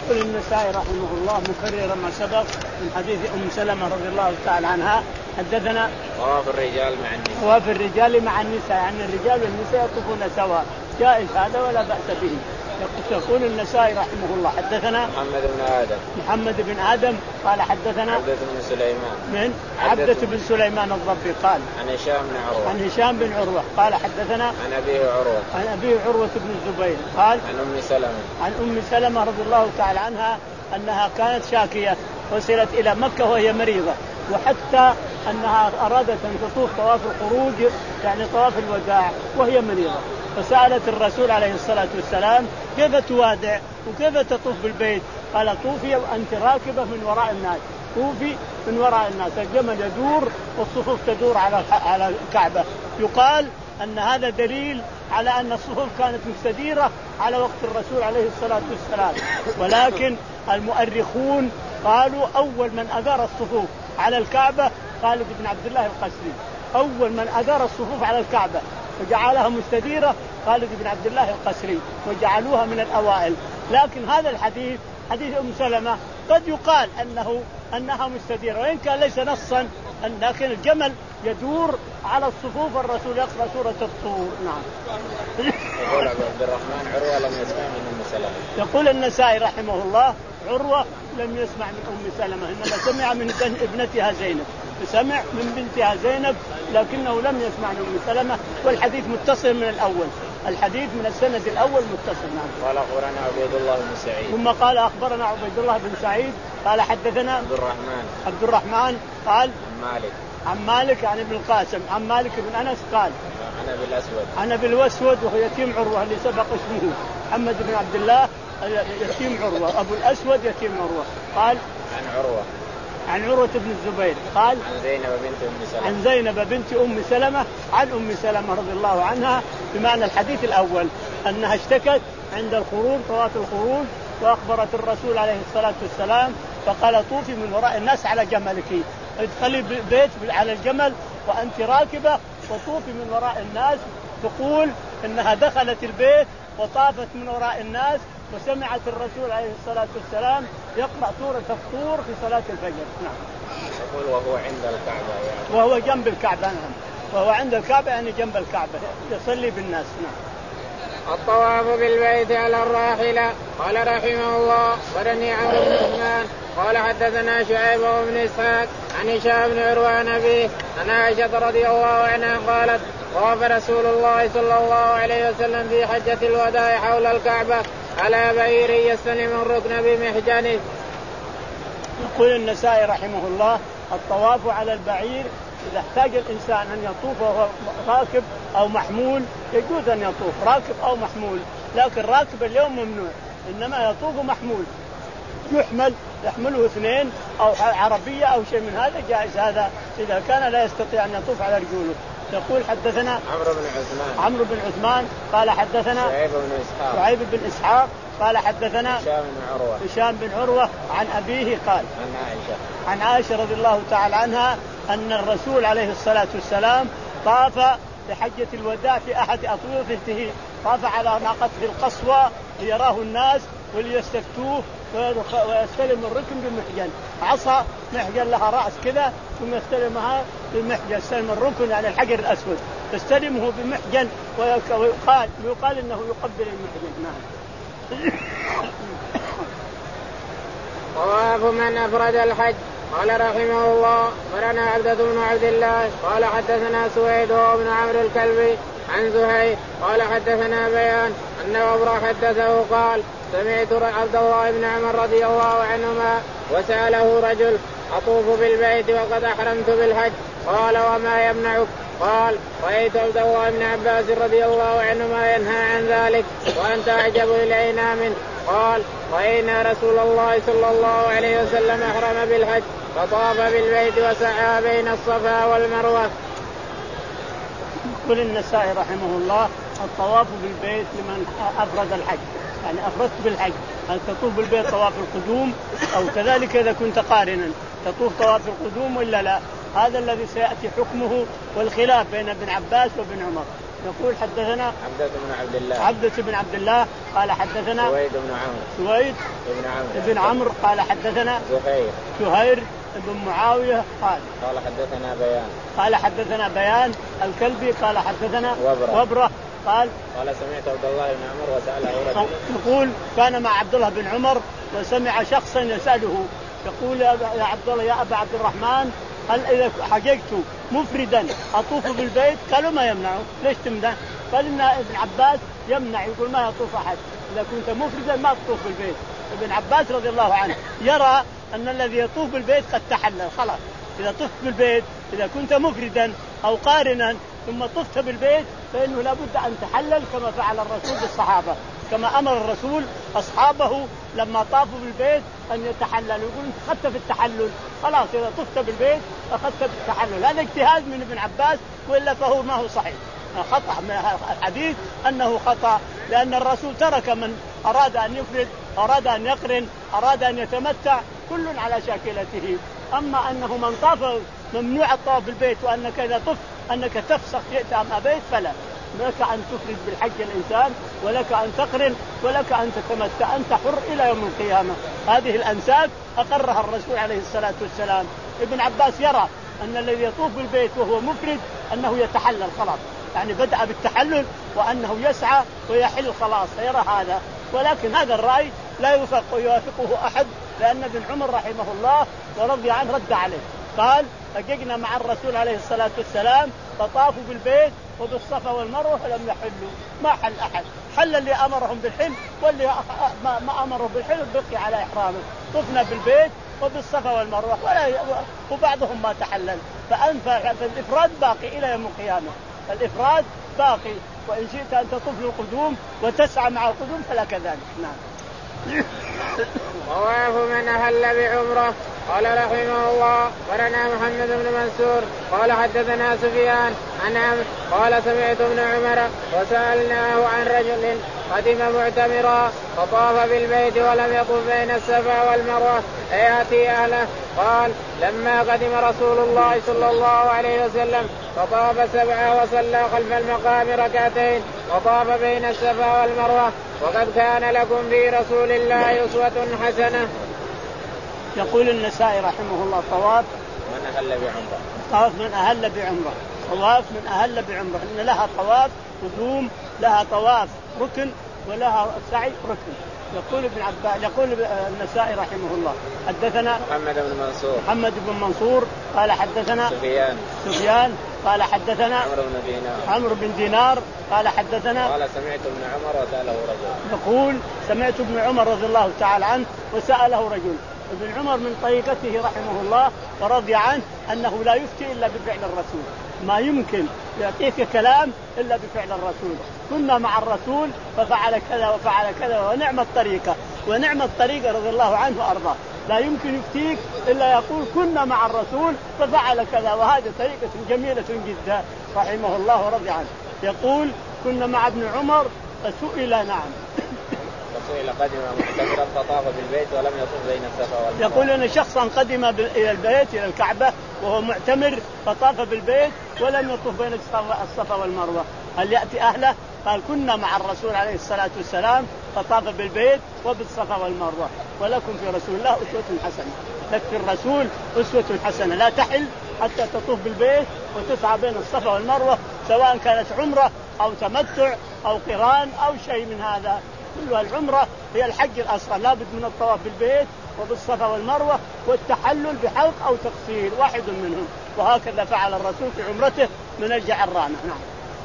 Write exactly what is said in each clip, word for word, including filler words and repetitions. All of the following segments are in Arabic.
يقول النسائي رحمه الله مكرر ما سبق من حديث أم سلمة رضي الله تعالى عنها حدثنا طواف الرجال مع النساء. طواف الرجال مع النساء يعني الرجال والنساء يطوفون سواء، جائز هذا ولا بأس به. يقول النسائي رحمه الله حدثنا محمد بن آدم محمد بن آدم قال حدثنا عبدة بن سليمان من عبدة بن سليمان الضبي قال عن هشام بن عروة عن هشام بن عروة قال حدثنا عن أبيه عروة عن أبيه عروة بن الزبير قال عن أم سلمة عن أم سلمة رضي الله تعالى عنها أنها كانت شاكية وصلت إلى مكة وهي مريضة، وحتى أنها أرادت أن تطوف طواف الخروج يعني طواف الوداع وهي مريضة، فسألت الرسول عليه الصلاة والسلام كيف توادع وكيف تطوف بالبيت؟ قال طوفي وأنت راكبة من وراء الناس، طوفي من وراء الناس، الجمل يدور والصفوف تدور على على الكعبة. يقال أن هذا دليل على أن الصفوف كانت مستديرة على وقت الرسول عليه الصلاة والسلام، ولكن المؤرخون قالوا أول من أدار الصفوف على الكعبة خالد بن عبد الله القسري، أول من أدار الصفوف على الكعبة وجعلها مستديرة خالد بن عبد الله القسري وجعلوها من الأوائل. لكن هذا الحديث حديث أم سلمة قد يقال أنه أنها مستديرة وإن كان ليس نصا، لكن الجمل يدور على الصفوف والرسول يقرأ سورة الطور. نعم. يقول عبد الرحمن عروة لم يسمع من أم سلمة. يقول النسائي رحمه الله عروة لم يسمع من أم سلمة، إنما سمع من ابنتها زينب، سمع من بنتها زينب لكنه لم يسمع من أم سلمة، والحديث متصل من الأول، الحديث من السند الأول متصل. نعم. قال أخبرنا عبيد الله بن سعيد. ثم قال أخبرنا عبيد الله بن سعيد قال حدثنا عبد الرحمن عبد الرحمن قال عن مالك عن مالك عن ابن القاسم عن مالك بن أنس قال عن أبي الأسود عن أبي الأسود وهو يتيم عروة اللي سبق اسمه محمد بن عبد الله يتيم عروة، أبو الأسود يتيم عروة. قال عن عروة عن عروة بن الزبير قال عن زينب بنت أم سلمة عن زينب بنت أم سلمة عن أم سلمة رضي الله عنها بمعنى الحديث الأول أنها اشتكت عند الخروج طواف الخروج وأخبرت الرسول عليه الصلاة والسلام فقال طوفي من وراء الناس على جملك، ادخلي بيت على الجمل وأنت راكبة وطوفي من وراء الناس. تقول إنها دخلت البيت وطافت من وراء الناس وسمعت الرسول عليه الصلاة والسلام يقرأ سورة الطور في صلاة الفجر. نعم. يقول وهو عند الكعبة يعني. وهو جنب الكعبة. نعم. وهو عند الكعبة يعني جنب الكعبة يصلي بالناس. نعم. الطواف بالبيت على الراحلة. قال رحمه الله أخبرني عمرو بن عثمان قال حدثنا شعيب بن إسحاق عن هشام بن عروة عن أبيه عن عائشة رضي الله عنها قالت طاف رسول الله صلى الله عليه وسلم في حجة الوداع حول الكعبة على بعير يستلم الركن بمحجنه. يقول النسائي رحمه الله الطواف على البعير إذا احتاج الإنسان أن يطوف وهو راكب أو محمول يجوز أن يطوف راكب أو محمول، لكن راكب اليوم ممنوع، إنما يطوف محمول يحمل يحمله اثنين أو عربية أو شيء من هذا جائز، هذا إذا كان لا يستطيع أن يطوف على رجوله. يقول حدثنا عمرو بن عثمان عمرو بن عثمان قال حدثنا شعيب بن إسحاق شعيب بن إسحاق قال حدثنا هشام بن عروة هشام بن عروة عن أبيه قال عن عائشة عن عائشة رضي الله تعالى عنها أن الرسول عليه الصلاة والسلام طاف لحجة الوداع في أحد أطوفته، طاف على ناقته القصوى ليراه الناس وليستفتوه ويستلم الركن بمحجن، عصا محجن لها رأس كذا ثم يستلمها بمحجن، يستلم الركن يعني الحجر الأسود يستلمه بمحجن ويقال ويقال إنه يقبل المحجن. نعم. طواف من أفرد الحج. قال رحمه الله أخبرنا عبدة بن عبد الله قال حدثنا سويد بن عمرو الكلبي عن زهير قال حدثنا بيان أن عمر حدثه قال سمعت عبد الله بن عمر رضي الله عنهما وسأله رجل أطوف بالبيت وقد أحرمت بالحج قال وما يمنعك؟ قال رأيت عبد الله بن عباس رضي الله عنهما ينهى عن ذلك وأنت أعجب إلينا منه. قال رأينا رسول الله صلى الله عليه وسلم أحرم بالحج فطاف بالبيت وسعى بين الصفا والمروة. يقول النسائي رحمه الله الطواف بالبيت لمن أفرد الحج، يعني أفردت بالحج هل تطوف بالبيت طواف القدوم أو كذلك إذا كنت قارنا تطوف طواف القدوم ولا لا؟ هذا الذي سيأتي حكمه والخلاف بين ابن عباس وابن عمر. يقول حدثنا عبدة بن عبد الله عبدة بن عبد الله قال حدثنا سويد بن عمرو سويد بن عمرو بن عمرو قال حدثنا زهير زهير بن معاوية قال قال حدثنا بيان قال حدثنا بيان الكلبي قال حدثنا وبرة, وبرة قال قال سمعت عبد الله بن عمر وسأله رجل يقول كان مع عبد الله بن عمر وسمع شخصا يسأله يقول يا عبد الله يا أبا عبد الرحمن هل إذا حججت مفردا أطوف بالبيت؟ قالوا ما يمنعه. ليش تمنع؟ قال إن ابن عباس يمنع يقول ما يطوف أحد إذا كنت مفردا ما تطوف بالبيت. ابن عباس رضي الله عنه يرى أن الذي يطوف بالبيت قد تحلل خلاص. إذا طفت بالبيت إذا كنت مفردا أو قارنا ثم طفت بالبيت فإنه لابد أن تحلل كما فعل الرسول بالصحابة، كما أمر الرسول أصحابه لما طافوا بالبيت أن يتحللوا. يقول أنت أخذت في التحلل خلاص، إذا طفت بالبيت أخذت في التحلل. هذا اجتهاد من ابن عباس وإلا فهو ما هو صحيح، خطأ من الحديث أنه خطأ، لأن الرسول ترك من أراد أن يفرد أراد أن يقرن أراد أن يتمتع كل على شاكلته. أما أنه من طاف ممنوع الطواف بالبيت وأنك إذا طفت أنك تفسخ شئت أم أبيت فلا، لك أن تفرد بالحج الإنسان ولك أن تقرن ولك أن تتمتع، أنت حر إلى يوم القيامة. هذه الأنساب أقرها الرسول عليه الصلاة والسلام. ابن عباس يرى أن الذي يطوف بالبيت وهو مفرد أنه يتحلل خلاص، يعني بدأ بالتحلل وأنه يسعى ويحل خلاص، يرى هذا. ولكن هذا الرأي لا يوافق ويوافقه أحد، لأن ابن عمر رحمه الله ورضي عنه رد عليه قال فجئنا مع الرسول عليه الصلاة والسلام فطافوا بالبيت وبالصفا والمروة فلم يحلوا، ما حل أحد، حل اللي أمرهم بالحل واللي ما, ما أمره بالحل بقي على إحرامه. طفنا بالبيت وبالصفا والمروة وبعضهم ما تحلل. فالإفراد باقي إلى يوم القيامة، الإفراد باقي، وإن شئت أن تطوف للقدوم وتسعى مع القدوم فلا كذلك. نعم. طواف من أهل بعمرة. قال رحمه الله ورنا محمد بن منصور قال حدثنا سفيان عن عمرو قال سمعت ابن عمر وسألناه عن رجل قدم معتمرا فطاف بالبيت ولم يطف بين الصفا والمروة فيأتي أهله. قال لما قدم رسول الله صلى الله عليه وسلم فطاف سبعة وصلى خلف المقام ركعتين وطاف بين الصفا والمروة وقد كان لكم في رسول الله أسوة حسنة. يقول النسائي رحمه الله طواف من أهل بعمرة. طواف من أهل بعمرة طواف من أهل بعمرة إن لها طواف قدوم، لها طواف ركن، ولها سعي ركن. يقول ابن عباس يقول النسائي رحمه الله حدثنا محمد بن منصور محمد بن منصور قال حدثنا سفيان سفيان قال حدثنا عمرو بن دينار عمرو بن دينار قال حدثنا قال سمعت ابن عمر وسأله رجل. يقول سمعت ابن عمر رضي الله تعالى عنه وسأله رجل. ابن عمر من طريقته رحمه الله ورضي عنه أنه لا يفتي إلا بفعل الرسول، ما يمكن يعطيك كلام إلا بفعل الرسول. كنا مع الرسول ففعل كذا وفعل كذا ونعم الطريقة ونعم الطريقة رضي الله عنه وأرضاه، لا يمكن يفتيك إلا يقول كنا مع الرسول ففعل كذا، وهذه طريقة جميلة جدا رحمه الله ورضي عنه. يقول كنا مع ابن عمر فسئل نعم إلى قدم معتمرا فطاف بالبيت ولم يطوف بين الصفا والمروة. يقول أن شخصا قدم إلى البيت إلى الكعبة وهو معتمر فطاف بالبيت ولم يطوف بين الصفا والمروة، هل يأتي أهله؟ قال كنا مع الرسول عليه الصلاة والسلام فطاف بالبيت وبالصفا والمروة ولكم في رسول الله أسوة حسنة. لك في الرسول أسوة حسنة، لا تحل حتى تطوف بالبيت وتسعى بين الصفا والمروة، سواء كانت عمرة أو تمتع أو قران أو شيء من هذا. كلها العمرة هي الحج الأصغر، لابد من الطواف بالبيت وبالصفا والمروة والتحلل بحلق أو تقصير واحد منهم، وهكذا فعل الرسول في عمرته من الجعرانة. نعم.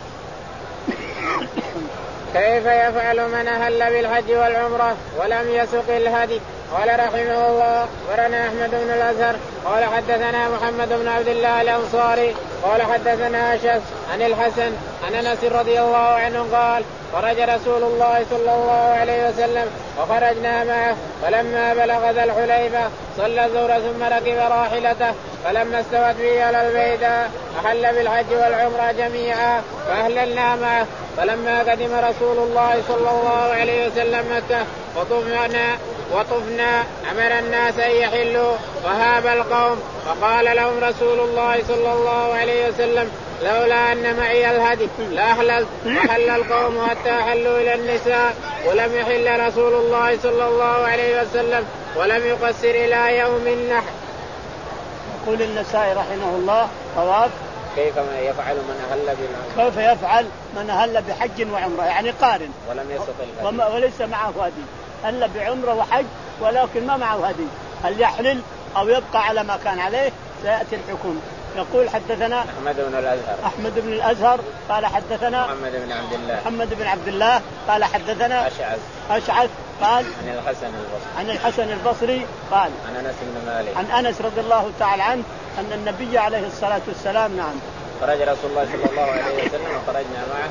كيف يفعل من أهل بالحج والعمرة ولم يسق الهدي؟ قال رحمه الله ورنا أحمد بن الأزهر قال حدثنا محمد بن عبد الله الأنصاري قال حدثنا أشعث عن الحسن عن أنس رضي الله عنه قال خرج رسول الله صلى الله عليه وسلم وخرجنا معه فلما بلغ ذا الحليفة صلى الظهر ثم ركب راحلته فلما استوت به على البيداء أحل بالحج والعمرة جميعا فأهللنا معه. فلما قدم رسول الله صلى الله عليه وسلم مكة وطفنا وطفنا أمر الناس أن يحلوا وهاب القوم، فقال لهم رسول الله صلى الله عليه وسلم لولا أن معي الهدي لأحللت وحل القوم حتى حلوا إلى النساء ولم يحل رسول الله صلى الله عليه وسلم ولم يقصر إلى يوم النحر. يقول النسائي رحمه الله طواف كيف يفعل من أهل بالعمرة كيف يفعل من أهل بحج وعمرة يعني قارن ولم يسق الهدي وليس معه هدي أهل بعمرة وحج ولكن ما معه هدي هل يحلل أو يبقى على ما كان عليه سيأتي الحكم. يقول حدثنا أحمد بن الأزهر أحمد بن الأزهر قال حدثنا محمد بن عبد الله محمد بن عبد الله قال حدثنا أشعث أشعث قال عن الحسن البصري عن الحسن البصري قال عن أنس بن مالك عن أنس رضي الله تعالى عنه أن النبي عليه الصلاة والسلام نعم خرج رسول الله صلى الله عليه وسلم وخرجنا معه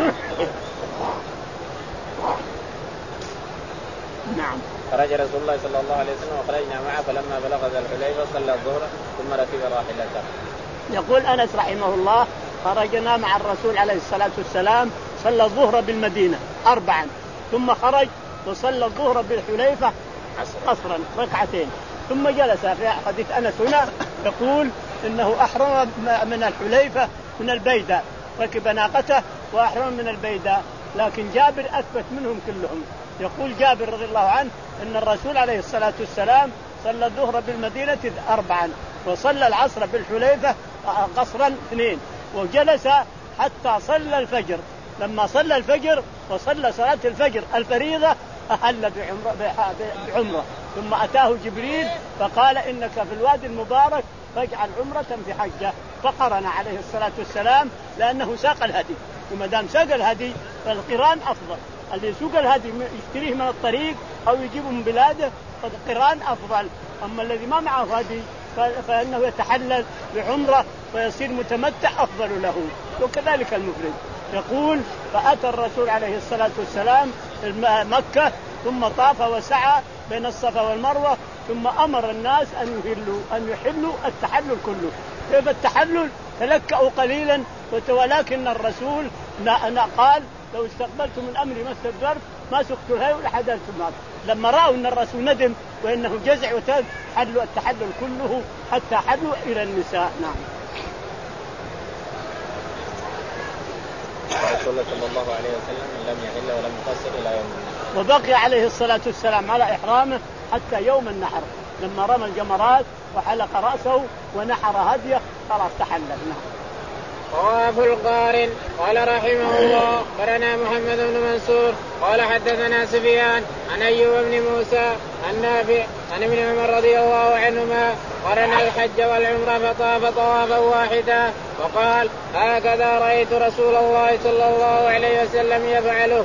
نعم خرج رسول الله صلى الله عليه وسلم وخرجنا معه فلما بلغ ذا الحليفة صلى الظهر ثم ركب راحلته. يقول أنس رحمه الله خرجنا مع الرسول عليه الصلاة والسلام صلى الظهر بالمدينة أربعا ثم خرج وصلى الظهر بالحليفة قصرا ركعتين ثم جلس. في حديث أنس هنا يقول إنه أحرم من الحليفة من البيداء ركب ناقته وأحرم من البيداء لكن جابر أثبت منهم كلهم. يقول جابر رضي الله عنه إن الرسول عليه الصلاة والسلام صلى الظهر بالمدينة أربعا وصلى العصر بالحليفة قصرا اثنين وجلس حتى صلى الفجر. لما صلى الفجر وصلى صلاة الفجر الفريضة أهل بعمرة, بعمرة ثم أتاه جبريل فقال إنك في الوادي المبارك فاجعل عمرة في حجة فقرن عليه الصلاة والسلام لأنه ساق الهدي وما دام ساق الهدي فالقران أفضل. اللي يسوق الهدي يشتريه من الطريق أو يجيبه من بلاده فالقران أفضل. أما الذي ما معه هدي فإنه يتحلل بعمرة ويصير متمتع أفضل له. وكذلك المفرد. يقول فأتى الرسول عليه الصلاة والسلام مكة ثم طاف وسعى بين الصفا والمروة ثم أمر الناس أن يحلوا أن يحلوا التحلل كله. كيف التحلل؟ تلكأوا قليلا ولكن الرسول قال لو استقبلت من أمري ما استدبرت ما سقت الهي ولا حدثت النار. لما رأوا أن الرسول ندم وإنه جزع وتاب حلوا التحلل كله حتى حلوا إلى النساء. نعم. رسول الله صلى الله عليه وسلم لم يحل ولم يقصر إلى يوم النحر وبقي عليه الصلاة والسلام على إحرامه حتى يوم النحر لما رمى الجمرات وحلق رأسه ونحر هديه خلاص تحلل. نعم. طواف القارن. قال رحمه الله قرنا محمد بن منصور قال حدثنا سفيان عن أيوب بن موسى عن نافع عن ابن عمر رضي الله عنهما قرن الحج والعمرة فطاف طوافا واحدا وقال هكذا رأيت رسول الله صلى الله عليه وسلم يفعله.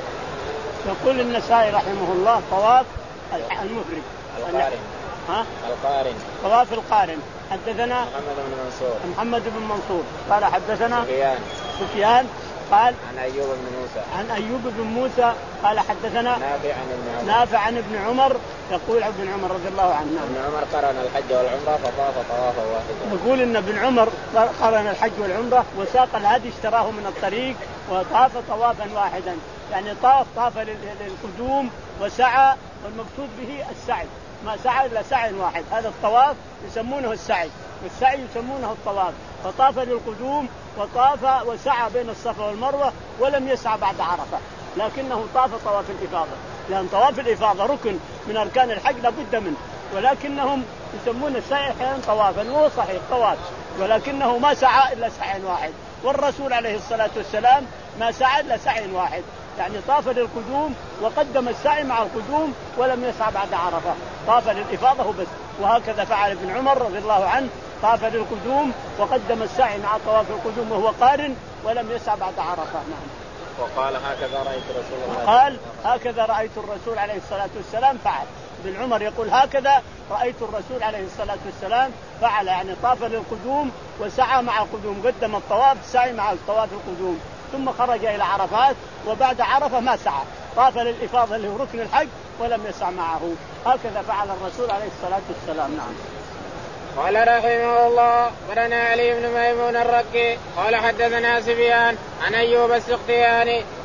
يقول النسائي رحمه الله طواف المفرد القارن ها القارن طواف القارن. حدثنا محمد بن منصور محمد بن منصور قال حدثنا سفيان سفيان قال عن أيوب بن موسى عن أيوب بن موسى قال حدثنا نافع عن ابن عمر نافع عن ابن عمر يقول ابن عمر رضي الله عنه ابن عمر قرن الحج والعمرة فطاف طوافا واحدا. يقول إن ابن عمر قرن الحج والعمرة وساق الهدي اشتراه من الطريق وطاف طوافا واحدا يعني طاف طاف للقدوم وسعى والمقصود به السعي ما سعى إلا سعي واحد. هذا الطواف يسمونه السعي والسعي يسمونه الطواف. فطاف للقدوم وطاف وسعى بين الصفا والمروة ولم يسعى بعد عرفة لكنه طاف طواف الإفاضة لأن طواف الإفاضة ركن من أركان الحج لابد منه ولكنهم يسمون السعي أحيانا طوافا وهو صحيح طواف ولكنه ما سعى إلا سعي واحد. والرسول عليه الصلاة والسلام ما سعى إلا سعي واحد يعني طاف للقدوم وقدم السعي مع القدوم ولم يسعى بعد عرفة طاف للإفاضة بس. وهكذا فعل ابن عمر رضي الله عنه طاف للقدوم وقدم السعي مع طواف القدوم وهو قارن ولم يسعى بعد عرفة. نعم. وقال هكذا رأيت رسول الله قال هكذا رأيت الرسول عليه الصلاة والسلام فعل. ابن عمر يقول هكذا رأيت الرسول عليه الصلاة والسلام فعل يعني طاف للقدوم وسعى مع القدوم قدم الطواف سعي مع الطواف القدوم ثم خرج إلى عرفات وبعد عرفة ما سعى طاف للإفاضة اللي هو ركن الحج ولم يسعى معه. هكذا فعل الرسول عليه الصلاة والسلام. نعم. قال رحمه الله قرنا علي بن ميمون الركي قال حدثنا سفيان عن أيوب السختياني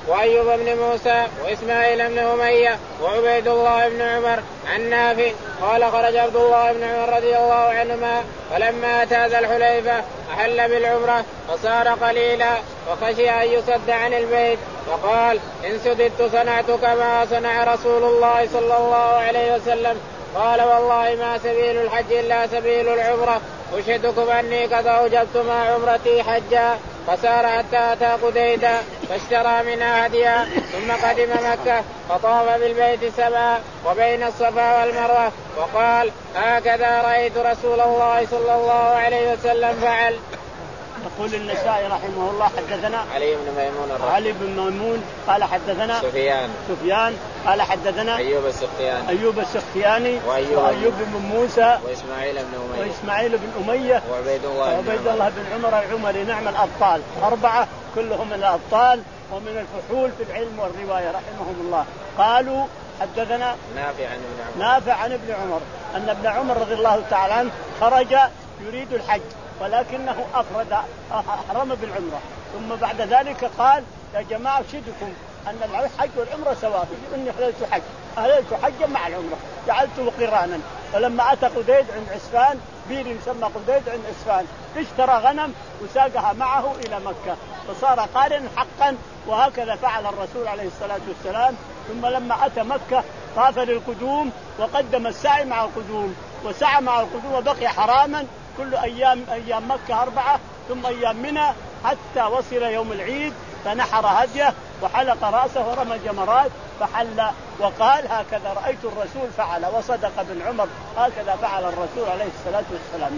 وأيوب بن موسى وإسماعيل بن أمية وعبيد الله بن عمر عن نافع قال خرج عبد الله بن عمر رضي الله عنهما فلما أتى ذا الحليفة أحل بالعمرة فصار قليلا وخشي أن يصد عن البيت فقال إن سددت صنعت كما صنع رسول الله صلى الله عليه وسلم. قال والله ما سبيل الحج إلا سبيل العمرة أشهدكم أني قد أوجبت مع عمرتي حجا. فسار حتى أتى قديدا فاشترى منها هديا ثم قدم مكة فطاف بالبيت سبعا وبين الصفا والمروة وقال هكذا رأيت رسول الله صلى الله عليه وسلم فعل. يقول النسائي رحمه الله حدثنا علي بن ميمون الرحمن. علي بن ميمون قال حدثنا سفيان سفيان قال حدثنا أيوب السختياني أيوب السختياني وأيوب, وأيوب بن موسى وإسماعيل بن أمية وإسماعيل بن أمية وعبيد الله, وعبيد الله بن عمر العمري. نعم الأبطال أربعة كلهم من الأبطال ومن الفحول في العلم والرواية رحمهم الله. قالوا حدثنا نافع عن ابن عمر نافع عن ابن عمر أن ابن عمر رضي الله تعالى عنه خرج يريد الحج ولكنه أفرد أحرم بالعمرة ثم بعد ذلك قال يا جماعة أشهدكم أن الحج والعمرة سواء إني حللت حج أهللت حجا مع العمرة جعلته قرانا. فلما أتى قديد عند عسفان بير يسمى قديد عند عسفان اشترى غنم وساقها معه إلى مكة فصار قارن حقا. وهكذا فعل الرسول عليه الصلاة والسلام. ثم لما أتى مكة طاف للقدوم وقدم السعي مع القدوم وسعى مع القدوم وبقي حراما كل أيام أيام مكة أربعة ثم أيام منى حتى وصل يوم العيد فنحر هديه وحلق رأسه ورمى الجمرات فحل وقال هكذا رأيت الرسول فعل. وصدق ابن عمر هكذا فعل الرسول عليه الصلاة والسلام.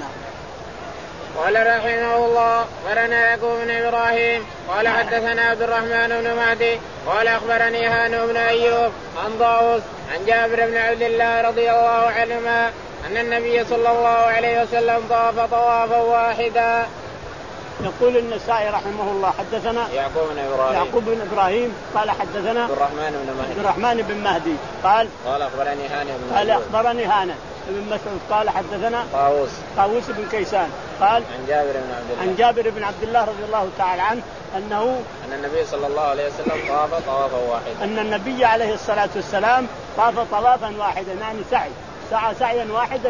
قال رحمه الله أخبرنا يعقوب بن إبراهيم قال حدثنا عبد الرحمن بن مهدي قال أخبرني هانئ بن أيوب عن طاووس عن جابر بن عبد الله رضي الله عنهما أن النبي صلى الله عليه وسلم طاف طوافا واحدا. يقول النسائي رحمه الله حدثنا يعقوب بن إبراهيم يعقوب بن إبراهيم قال حدثنا عبد الرحمن بن مهدي عبد الرحمن بن مهدي قال قال أخبرني هانئ بن قال أخبرني هانئ بن مسعود قال حدثنا طاووس طاووس بن كيسان قال عن جابر بن عبد الله عن جابر بن عبد الله رضي الله تعالى عنه أنه أن النبي صلى الله عليه وسلم طاف طوافا واحدا أن النبي عليه الصلاة والسلام طاف طوافا واحدا يعني سعي سعى سعيا واحدا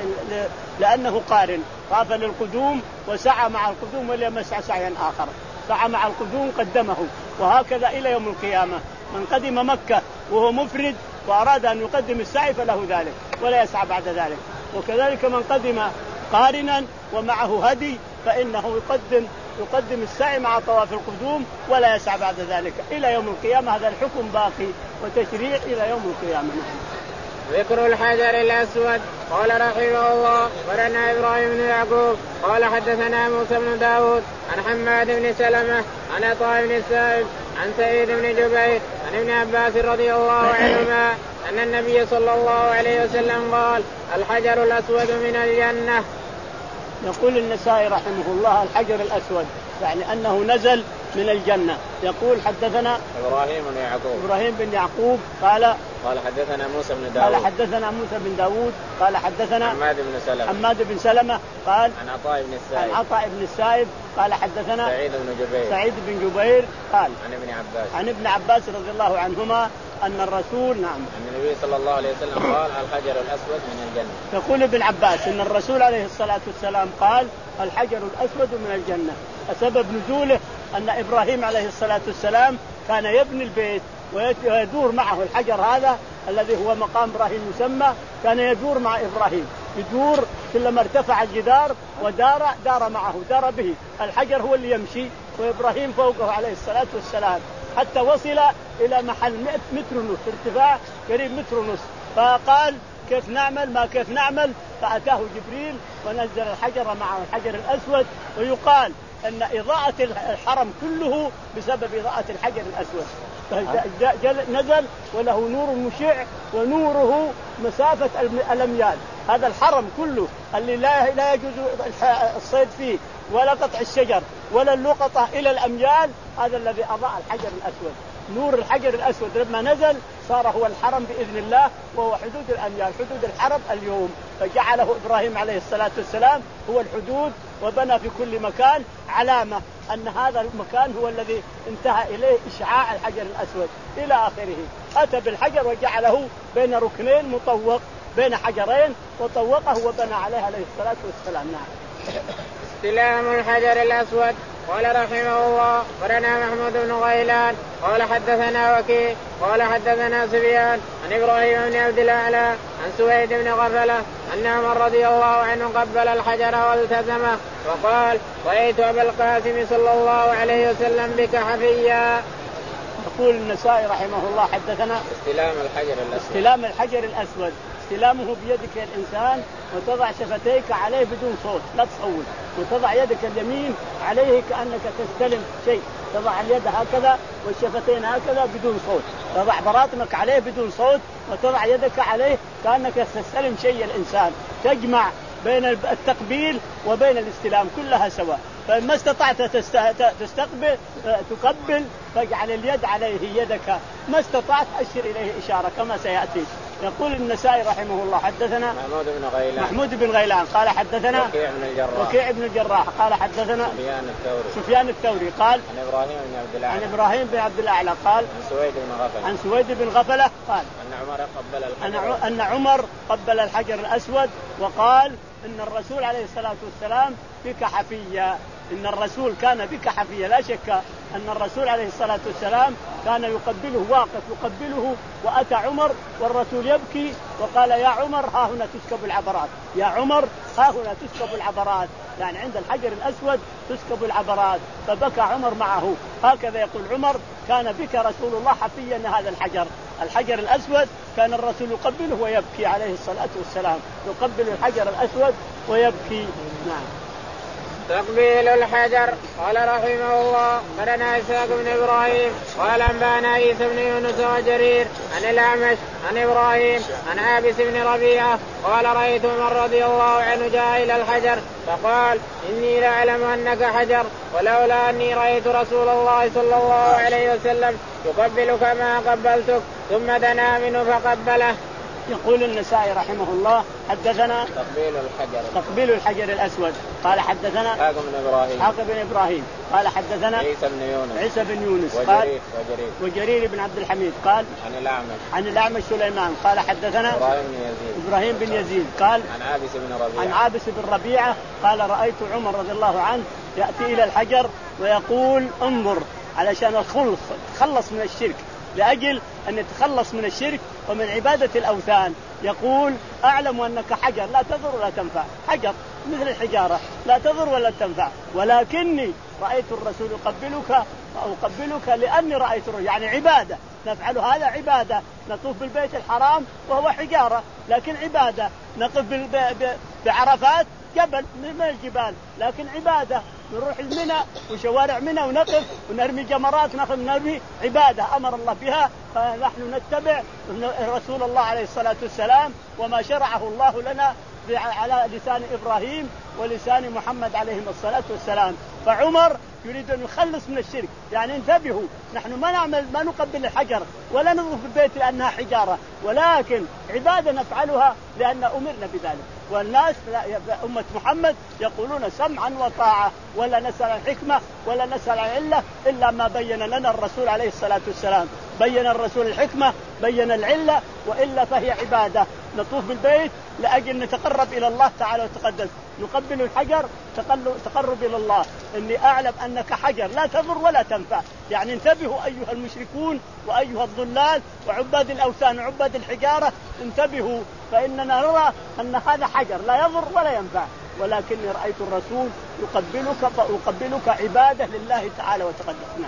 لأنه قارن طاف للقدوم وسعى مع القدوم ولم يسعى سعيا آخر سعى مع القدوم قدمه. وهكذا إلى يوم القيامة من قدم مكة وهو مفرد وأراد أن يقدم السعي فله ذلك ولا يسعى بعد ذلك. وكذلك من قدم قارنا ومعه هدي فإنه يقدم يقدم السعي مع طواف القدوم ولا يسعى بعد ذلك إلى يوم القيامة. هذا الحكم باقي وتشريع إلى يوم القيامة. ذكر الحجر الأسود. قال رحمه الله أخبرنا إبراهيم بن يعقوب قال حدثنا موسى بن داود عن حماد بن سلمة عن عطاء بن السائب عن سعيد بن جبير عن ابن عباس رضي الله عنهما أن النبي صلى الله عليه وسلم قال الحجر الأسود من الجنة. يقول النسائي رحمه الله الحجر الأسود يعني أنه نزل من الجنة. يقول حدثنا إبراهيم بن يعقوب إبراهيم بن يعقوب قال قال حدثنا موسى بن داود قال حدثنا موسى بن داود قال حدثنا حماد بن سلمة حماد بن سلمة قال عن عطاء بن السائب عن عطاء بن السائب قال حدثنا سعيد بن جبير سعيد بن جبير قال عن ابن عباس عن ابن عباس رضي الله عنهما أن الرسول نعم أن النبي صلى الله عليه وسلم قال الحجر الأسود من الجنة. يقول ابن عباس أن الرسول عليه الصلاة والسلام قال الحجر الأسود من الجنة. سبب نزوله أن إبراهيم عليه الصلاة والسلام كان يبني البيت ويدور معه الحجر هذا الذي هو مقام إبراهيم يسمى كان يدور مع إبراهيم يدور كلما ارتفع الجدار ودار دار معه دار به الحجر هو اللي يمشي وإبراهيم فوقه عليه الصلاة والسلام حتى وصل إلى محل متر ونص ارتفاع قريب متر ونص. فقال كيف نعمل ما كيف نعمل فأتاه جبريل ونزل الحجر معه الحجر الأسود. ويقال أن إضاءة الحرم كله بسبب إضاءة الحجر الأسود نزل وله نور مشع ونوره مسافة الأميال. هذا الحرم كله اللي لا لا يجوز الصيد فيه ولا قطع الشجر ولا اللقطة إلى الأميال هذا الذي أضاء الحجر الأسود. نور الحجر الأسود لما نزل صار هو الحرم بإذن الله وهو حدود الأميال حدود الحرم اليوم. فجعله إبراهيم عليه الصلاة والسلام هو الحدود وبنى في كل مكان علامة أن هذا المكان هو الذي انتهى إليه إشعاع الحجر الأسود إلى آخره. أتى بالحجر وجعله بين ركنين مطوق بين حجرين وطوقه وبنى عليه عليه الصلاة والسلام. نعم. استلام الحجر الأسود. قال رحمه الله أخبرنا محمود بن غيلان قال حدثنا وكيع قال حدثنا سفيان عن إبراهيم بن عبد الأعلى عن سويد بن غفلة أن عمر رضي الله عنه قبل الحجر والتزمه وقال رأيت أبا القاسم صلى الله عليه وسلم بك حفيا. يقول النسائي رحمه الله حدثنا استلام الحجر الأسود. استلام الحجر الأسود استلامه بيدك الإنسان وتضع شفتيك عليه بدون صوت لا تصوت وتضع يدك اليمين عليه كأنك تستلم شيء تضع اليد هكذا والشفتين هكذا بدون صوت تضع براطمك عليه بدون صوت وتضع يدك عليه كأنك تستلم شيء الإنسان تجمع بين التقبيل وبين الاستلام كلها سواء. فما استطعت تستقبل تقبل فاجعل اليد عليه يدك ما استطعت أشر إليه إشارة كما سيأتي. يقول النسائي رحمه الله حدثنا محمود بن غيلان محمود بن غيلان قال حدثنا وكيع بن الجراح وكيع بن الجراح قال حدثنا سفيان الثوري سفيان الثوري قال عن إبراهيم بن عبد الأعلى عن إبراهيم بن عبد الأعلى قال عن سويد بن غفلة عن سويد بن غفلة قال أن عمر قبل الحجر أن عمر قبل الحجر الأسود وقال إن الرسول عليه الصلاة والسلام بك حفيا. إن الرسول كان بك حفيا لا شك أن الرسول عليه الصلاة والسلام كان يقبله واقف يقبله وأتى عمر والرسول يبكي وقال يا عمر ها هنا تسكب العبرات يا عمر ها هنا تسكب العبرات يعني عند الحجر الأسود تسكب العبرات فبكى عمر معه. هكذا يقول عمر كان بك رسول الله حفيا هذا الحجر الحجر الأسود كان الرسول يقبله ويبكي عليه الصلاة والسلام يقبل الحجر الأسود ويبكي. نعم. تقبيل الحجر. قال رحمه الله قالنا إسحاق بن إبراهيم قال أنبانا عيسى بن يونس وجرير عن الأعمش عن إبراهيم عن عابس بن ربيعة قال رأيت عمر رضي الله عنه جاء إلى الحجر فقال إني لأعلم أنك حجر ولولا أني رأيت رسول الله صلى الله عليه وسلم يقبلك ما قبلتك ثم دنا منه فقبله. يقول النسائي رحمه الله حدثنا تقبيل الحجر تقبيل الحجر الأسود قال حدثنا إسحاق بن إبراهيم إسحاق بن إبراهيم قال حدثنا عيسى بن يونس عيسى بن يونس وجرير قال وجرير وجرير بن عبد الحميد قال عن الأعمش عن الأعمش سليمان قال حدثنا إبراهيم بن يزيد إبراهيم بن يزيد قال عن عابس بن ربيعة عن عابس بن ربيعة قال رأيت عمر رضي الله عنه يأتي إلى الحجر ويقول انظر علشان الخلص تخلص من الشرك لأجل أن يتخلص من الشرك ومن عبادة الأوثان يقول أعلم أنك حجر لا تضر ولا تنفع حجر مثل الحجارة لا تضر ولا تنفع ولكني رأيت الرسول يقبلك وأقبلك لأني رأيت الرسول يعني عبادة نفعل هذا عبادة نطوف بالبيت الحرام وهو حجارة لكن عبادة نقف بعرفات جبل من الجبال لكن عبادة نروح المنى وشوارع منى ونقف ونرمي جمرات ناخذ نرمي عبادة أمر الله بها فنحن نتبع رسول الله عليه الصلاة والسلام وما شرعه الله لنا على لسان إبراهيم ولسان محمد عليهم الصلاة والسلام. فعمر يريد أن يخلص من الشرك يعني انتبهوا نحن ما نعمل ما نقبل الحجر ولا نظف البيت لأنها حجارة ولكن عبادة نفعلها لأن أمرنا بذلك والناس أمة محمد يقولون سمعا وطاعة ولا نسأل الحكمة ولا نسأل العلة إلا ما بين لنا الرسول عليه الصلاة والسلام بين الرسول الحكمة بين العلة وإلا فهي عبادة نطوف بالبيت لأجل نتقرب إلى الله تعالى وتقدس نقبل الحجر تقرب إلى الله إني أعلم أنك حجر لا تضر ولا تنفع يعني انتبهوا أيها المشركون وأيها الضلال وعباد الأوثان وعباد الحجارة انتبهوا فإننا نرى أن هذا حجر لا يضر ولا ينفع ولكني رأيت الرسول يقبلك فأقبلك عبادة لله تعالى وتقدس.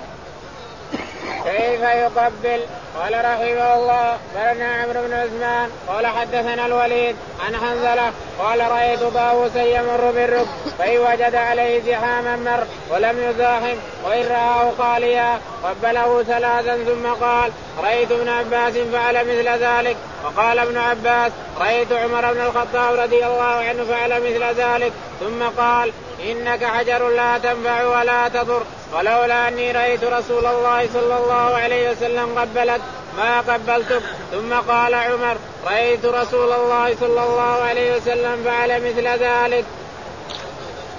كيف يقبل؟ قال رحمه الله بلنا عمرو بن عثمان قال حدثنا الوليد عن حنظلة قال رأيت طاووسا يمر بالركب فإن وجد عليه زحاما مر ولم يزاحم وإن رآه خاليا قبله ثلاثا ثم قال رأيت ابن عباس فعل مثل ذلك وقال ابن عباس رأيت عمر بن الخطاب رضي الله عنه فعل مثل ذلك ثم قال إنك حجر لا تنفع ولا تضر ولولا أني رأيت رسول الله صلى الله عليه وسلم قبلك ما قبلتك ثم قال عمر رأيت رسول الله صلى الله عليه وسلم فعل مثل ذلك.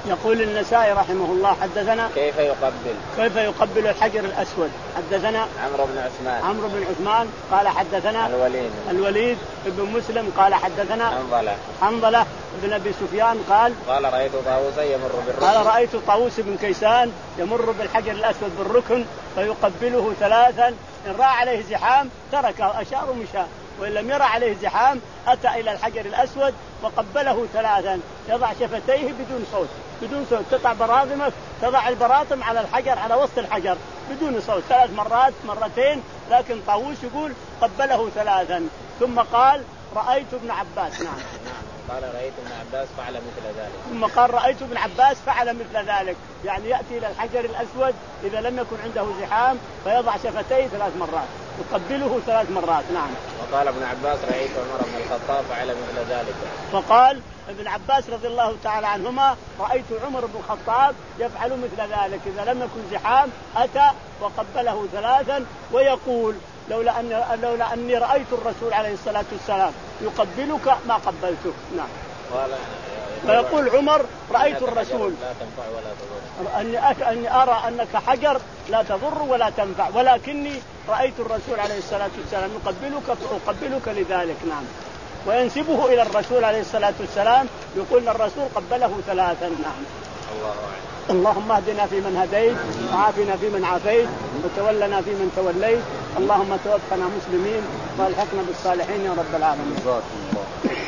يقول النسائي رحمه الله حدثنا كيف يقبل كيف يقبل الحجر الأسود. حدثنا عمرو بن عثمان عمرو بن عثمان قال حدثنا الوليد الوليد بن مسلم قال حدثنا حنظلة حنظلة بن أبي سفيان قال قال رأيت طاووسا يمر بالركن قال رأيت طاووس بن كيسان يمر بالحجر الأسود بالركن فيقبله ثلاثا، إن رأى عليه زحام تركه أشار ومشى، وإن لم يرى عليه زحام أتى إلى الحجر الأسود وقبله ثلاثا، يضع شفتيه بدون صوت بدون صوت تضع براغمك تضع البراطم على الحجر على وسط الحجر بدون صوت ثلاث مرات مرتين، لكن طاووس يقول قبله ثلاثا. ثم قال رأيت ابن عباس نعم قال رأيت ابن عباس فعل مثل ذلك ثم قال رأيت ابن عباس فعل مثل ذلك، يعني يأتي إلى الحجر الأسود إذا لم يكن عنده زحام فيضع شفتيه ثلاث مرات يقبله ثلاث مرات. نعم. وقال ابن عباس رأيت عمر بن الخطاب فعل مثل ذلك. فقال ابن عباس رضي الله تعالى عنهما رأيت عمر بن الخطاب يفعل مثل ذلك، إذا لم يكن زحام أتى وقبله ثلاثا ويقول لولا أن لولا أني رأيت الرسول عليه الصلاة والسلام يقبلك ما قبلتك. نعم. ويقول عمر رأيت الرسول لا تنفع ولا تضر أني أني أرى أنك حجر لا تضر ولا تنفع، ولكني رأيت الرسول عليه الصلاة والسلام يقبلك فأقبلك لذلك. نعم. وينسبه إلى الرسول عليه الصلاة والسلام يقول الرسول قبله ثلاثا. نعم. الله أعلم. اللهم اهدنا فيمن هديت وعافنا فيمن عافيت وتولنا فيمن توليت، اللهم توفنا مسلمين والحقنا بالصالحين يا رب العالمين.